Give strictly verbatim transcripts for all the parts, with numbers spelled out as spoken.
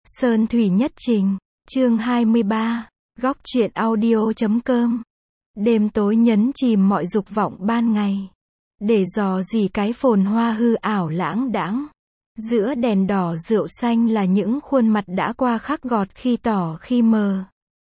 Sơn Thủy Nhất Trình, chương hai mươi ba, góc truyện audio chấm com. Đêm tối nhấn chìm mọi dục vọng ban ngày. Để dò gì cái phồn hoa hư ảo lãng đãng. Giữa đèn đỏ rượu xanh là những khuôn mặt đã qua khắc gọt khi tỏ khi mờ.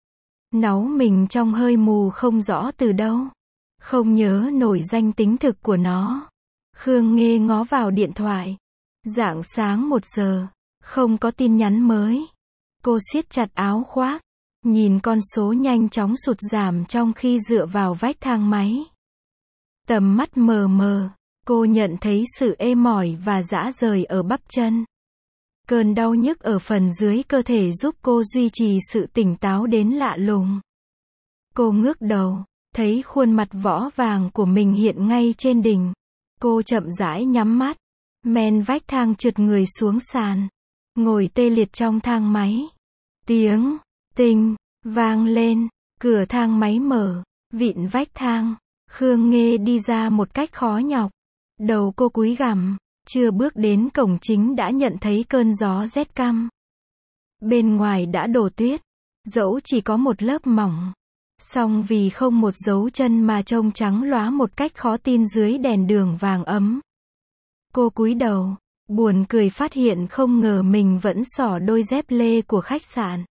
Náu mình trong hơi mù không rõ từ đâu. Không nhớ nổi danh tính thực của nó. Khương Nghê ngó vào điện thoại. Rạng sáng một giờ, không có tin nhắn mới. Cô siết chặt áo khoác, nhìn con số nhanh chóng sụt giảm trong khi dựa vào vách thang máy. Tầm mắt mờ mờ, cô nhận thấy sự ê mỏi và rã rời ở bắp chân. Cơn đau nhức ở phần dưới cơ thể giúp cô duy trì sự tỉnh táo đến lạ lùng. Cô ngước đầu, thấy khuôn mặt võ vàng của mình hiện ngay trên đỉnh. Cô chậm rãi nhắm mắt, men vách thang trượt người xuống sàn, ngồi tê liệt trong thang máy. Tiếng tinh vang lên, cửa thang máy mở, vịn vách thang. Khương Nghê đi ra một cách khó nhọc. Đầu cô cúi gằm, chưa bước đến cổng chính đã nhận thấy cơn gió rét căm. Bên ngoài đã đổ tuyết, dẫu chỉ có một lớp mỏng. Song vì không một dấu chân mà trông trắng lóa một cách khó tin dưới đèn đường vàng ấm. Cô cúi đầu, buồn cười phát hiện không ngờ mình vẫn xỏ đôi dép lê của khách sạn.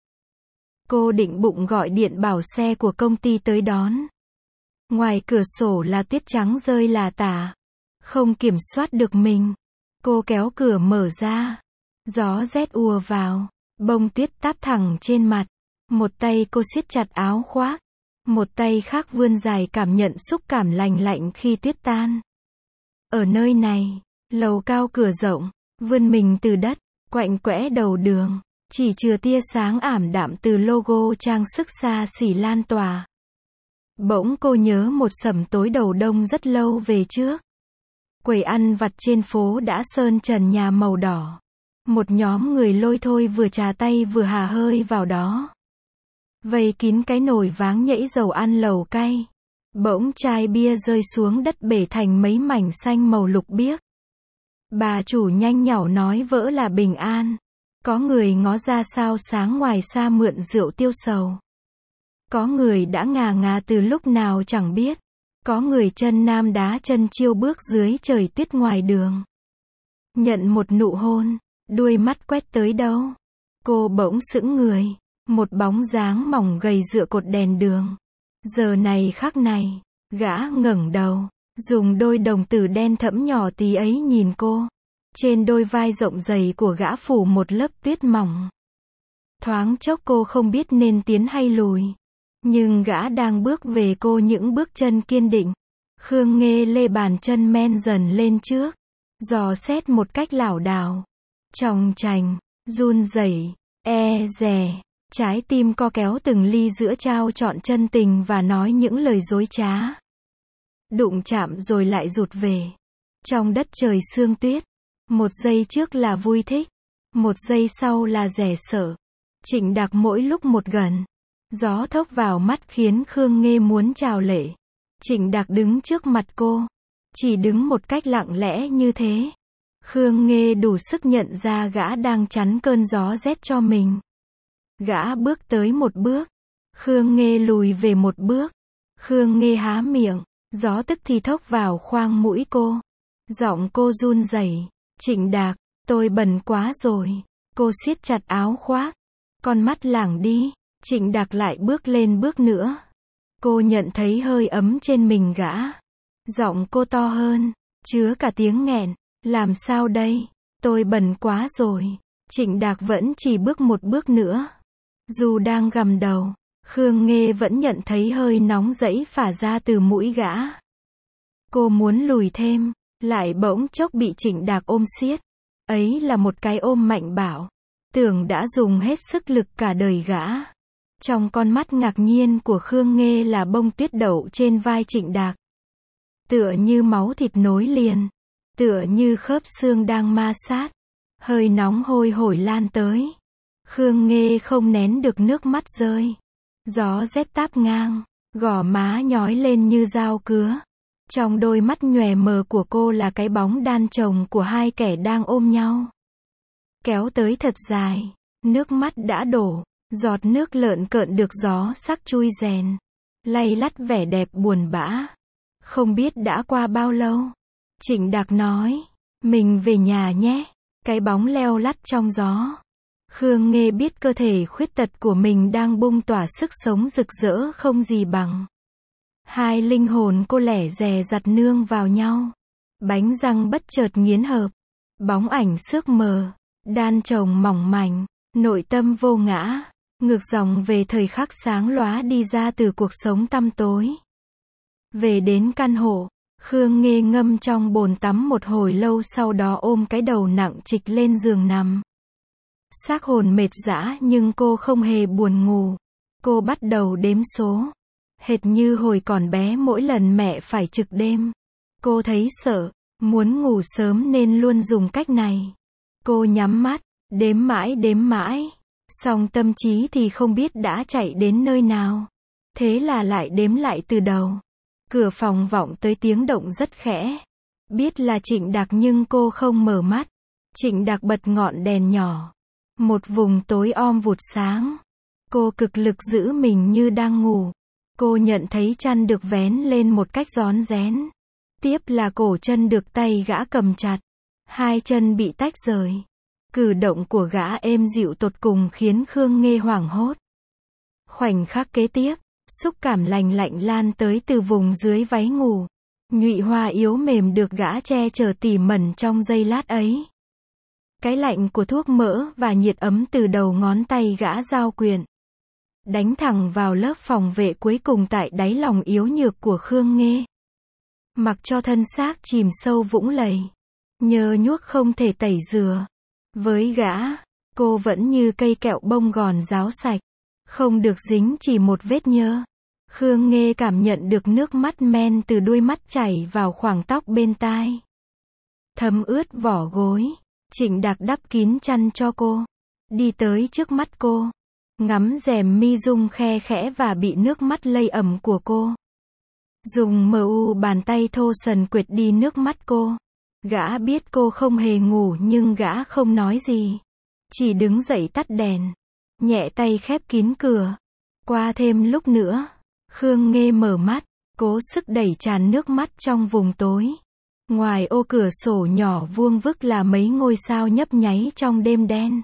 Cô định bụng gọi điện bảo xe của công ty tới đón. Ngoài cửa sổ là tuyết trắng rơi lả tả. Không kiểm soát được mình. Cô kéo cửa mở ra. Gió rét ùa vào. Bông tuyết táp thẳng trên mặt. Một tay cô siết chặt áo khoác. Một tay khác vươn dài cảm nhận xúc cảm lành lạnh khi tuyết tan. Ở nơi này, lầu cao cửa rộng, vươn mình từ đất, quạnh quẽ đầu đường, chỉ chừa tia sáng ảm đạm từ logo trang sức xa xỉ lan tỏa. Bỗng cô nhớ một sẩm tối đầu đông rất lâu về trước. Quầy ăn vặt trên phố đã sơn trần nhà màu đỏ. Một nhóm người lôi thôi vừa trà tay vừa hà hơi vào đó. Vây kín cái nồi váng nhảy dầu ăn lẩu cay. Bỗng chai bia rơi xuống đất bể thành mấy mảnh xanh màu lục biếc. Bà chủ nhanh nhảu nói vỡ là bình an. Có người ngó ra sao sáng ngoài xa mượn rượu tiêu sầu. Có người đã ngà ngà từ lúc nào chẳng biết. Có người chân nam đá chân chiêu bước dưới trời tuyết ngoài đường. Nhận một nụ hôn, đuôi mắt quét tới đâu. Cô bỗng sững người. Một bóng dáng mỏng gầy dựa cột đèn đường. Giờ này khắc này, gã ngẩng đầu, dùng đôi đồng tử đen thẫm nhỏ tí ấy nhìn cô. Trên đôi vai rộng dày của gã phủ một lớp tuyết mỏng. Thoáng chốc cô không biết nên tiến hay lùi. Nhưng gã đang bước về cô những bước chân kiên định. Khương Nghê lê bàn chân men dần lên trước. Dò xét một cách lảo đảo. Chòng chành, run rẩy, e dè. Trái tim co kéo từng ly giữa trao trọn chân tình và nói những lời dối trá. Đụng chạm rồi lại rụt về. Trong đất trời sương tuyết. Một giây trước là vui thích. Một giây sau là rẻ sợ. Trịnh Đạc mỗi lúc một gần. Gió thốc vào mắt khiến Khương Nghê muốn trào lệ. Trịnh Đạc đứng trước mặt cô. Chỉ đứng một cách lặng lẽ như thế. Khương Nghê đủ sức nhận ra gã đang chắn cơn gió rét cho mình. Gã bước tới một bước. Khương Nghê lùi về một bước. Khương Nghê há miệng. Gió tức thì thốc vào khoang mũi cô. Giọng cô run rẩy. Trịnh Đạc, tôi bận quá rồi. Cô siết chặt áo khoác. Con mắt lảng đi. Trịnh Đạc lại bước lên bước nữa. Cô nhận thấy hơi ấm trên mình gã. Giọng cô to hơn, chứa cả tiếng nghẹn. Làm sao đây? Tôi bận quá rồi. Trịnh Đạc vẫn chỉ bước một bước nữa. Dù đang gầm đầu, Khương Nghê vẫn nhận thấy hơi nóng rẫy phả ra từ mũi gã. Cô muốn lùi thêm, lại bỗng chốc bị Trịnh Đạc ôm siết. Ấy là một cái ôm mạnh bạo. Tưởng đã dùng hết sức lực cả đời gã. Trong con mắt ngạc nhiên của Khương Nghê là bông tuyết đậu trên vai Trịnh Đạc. Tựa như máu thịt nối liền. Tựa như khớp xương đang ma sát. Hơi nóng hôi hổi lan tới. Khương Nghê không nén được nước mắt rơi. Gió rét táp ngang. Gò má nhói lên như dao cứa. Trong đôi mắt nhòe mờ của cô là cái bóng đan chồng của hai kẻ đang ôm nhau. Kéo tới thật dài. Nước mắt đã đổ, giọt nước lợn cợn được gió sắc chui rèn, lay lắt vẻ đẹp buồn bã. Không biết đã qua bao lâu. Trịnh Đạc nói, mình về nhà nhé. Cái bóng leo lắt trong gió. Khương Nghê biết cơ thể khuyết tật của mình đang bung tỏa sức sống rực rỡ không gì bằng. Hai linh hồn cô lẻ dè dặt nương vào nhau. Bánh răng bất chợt nghiến hợp. Bóng ảnh xước mờ, đan chồng mỏng mảnh, nội tâm vô ngã, ngược dòng về thời khắc sáng lóa đi ra từ cuộc sống tăm tối. Về đến căn hộ, Khương Nghê ngâm trong bồn tắm một hồi lâu, sau đó ôm cái đầu nặng trịch lên giường nằm. Xác hồn mệt dã nhưng cô không hề buồn ngủ. Cô bắt đầu đếm số. Hệt như hồi còn bé mỗi lần mẹ phải trực đêm. Cô thấy sợ, muốn ngủ sớm nên luôn dùng cách này. Cô nhắm mắt, đếm mãi đếm mãi. Song tâm trí thì không biết đã chạy đến nơi nào. Thế là lại đếm lại từ đầu. Cửa phòng vọng tới tiếng động rất khẽ. Biết là Trịnh Đạc nhưng cô không mở mắt. Trịnh Đạc bật ngọn đèn nhỏ. Một vùng tối om vụt sáng. Cô cực lực giữ mình như đang ngủ. Cô nhận thấy chăn được vén lên một cách rón rén. Tiếp là cổ chân được tay gã cầm chặt. Hai chân bị tách rời. Cử động của gã êm dịu tột cùng khiến Khương Nghê hoảng hốt. Khoảnh khắc kế tiếp, xúc cảm lành lạnh lan tới từ vùng dưới váy ngủ. Nhụy hoa yếu mềm được gã che chở tỉ mẩn trong giây lát ấy. Cái lạnh của thuốc mỡ và nhiệt ấm từ đầu ngón tay gã giao quyền. Đánh thẳng vào lớp phòng vệ cuối cùng tại đáy lòng yếu nhược của Khương Nghê. Mặc cho thân xác chìm sâu vũng lầy. Nhơ nhuốc không thể tẩy rửa. Với gã, cô vẫn như cây kẹo bông gòn ráo sạch. Không được dính chỉ một vết nhơ. Khương Nghê cảm nhận được nước mắt men từ đuôi mắt chảy vào khoảng tóc bên tai. Thấm ướt vỏ gối. Trịnh Đạc đắp kín chăn cho cô. Đi tới trước mắt cô. Ngắm rèm mi rung khe khẽ và bị nước mắt lây ẩm của cô. Dùng mờ u bàn tay thô sần quệt đi nước mắt cô. Gã biết cô không hề ngủ nhưng gã không nói gì. Chỉ đứng dậy tắt đèn. Nhẹ tay khép kín cửa. Qua thêm lúc nữa. Khương Nghê mở mắt. Cố sức đẩy tràn nước mắt trong vùng tối. Ngoài ô cửa sổ nhỏ vuông vức là mấy ngôi sao nhấp nháy trong đêm đen.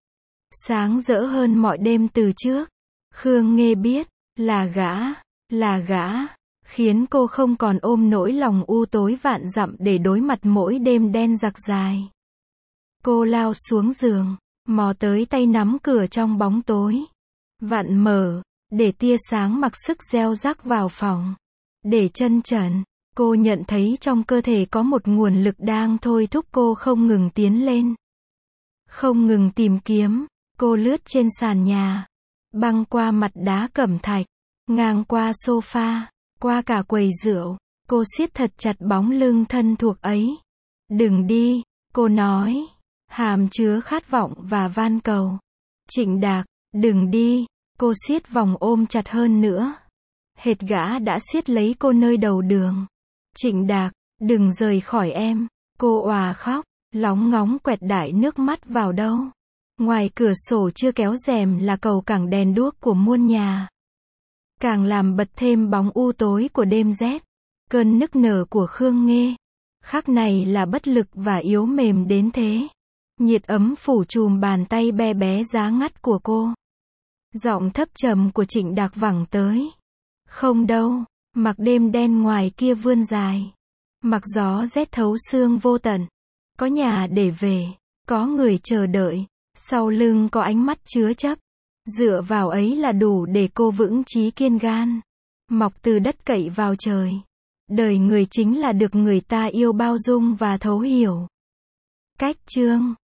Sáng rỡ hơn mọi đêm từ trước. Khương Nghê biết, là gã, là gã, khiến cô không còn ôm nỗi lòng u tối vạn dặm để đối mặt mỗi đêm đen giặc dài. Cô lao xuống giường, mò tới tay nắm cửa trong bóng tối. Vặn mở, để tia sáng mặc sức gieo rắc vào phòng. Để chân trần, cô nhận thấy trong cơ thể có một nguồn lực đang thôi thúc cô không ngừng tiến lên. Không ngừng tìm kiếm. Cô lướt trên sàn nhà, băng qua mặt đá cẩm thạch, ngang qua sofa, qua cả quầy rượu. Cô siết thật chặt bóng lưng thân thuộc ấy. Đừng đi, cô nói, hàm chứa khát vọng và van cầu. Trịnh Đạc, đừng đi, cô siết vòng ôm chặt hơn nữa. Hệt gã đã siết lấy cô nơi đầu đường. Trịnh Đạc, đừng rời khỏi em, cô òa khóc, lóng ngóng quẹt đại nước mắt vào đâu. Ngoài cửa sổ chưa kéo rèm là cầu cảng đèn đuốc của muôn nhà. Càng làm bật thêm bóng u tối của đêm rét. Cơn nức nở của Khương Nghê. Khắc này là bất lực và yếu mềm đến thế. Nhiệt ấm phủ trùm bàn tay be bé giá ngắt của cô. Giọng thấp trầm của Trịnh Đạc vẳng tới. Không đâu, mặc đêm đen ngoài kia vươn dài. Mặc gió rét thấu xương vô tận. Có nhà để về, có người chờ đợi. Sau lưng có ánh mắt chứa chấp. Dựa vào ấy là đủ để cô vững chí kiên gan. Mọc từ đất cậy vào trời. Đời người chính là được người ta yêu bao dung và thấu hiểu. Cách chương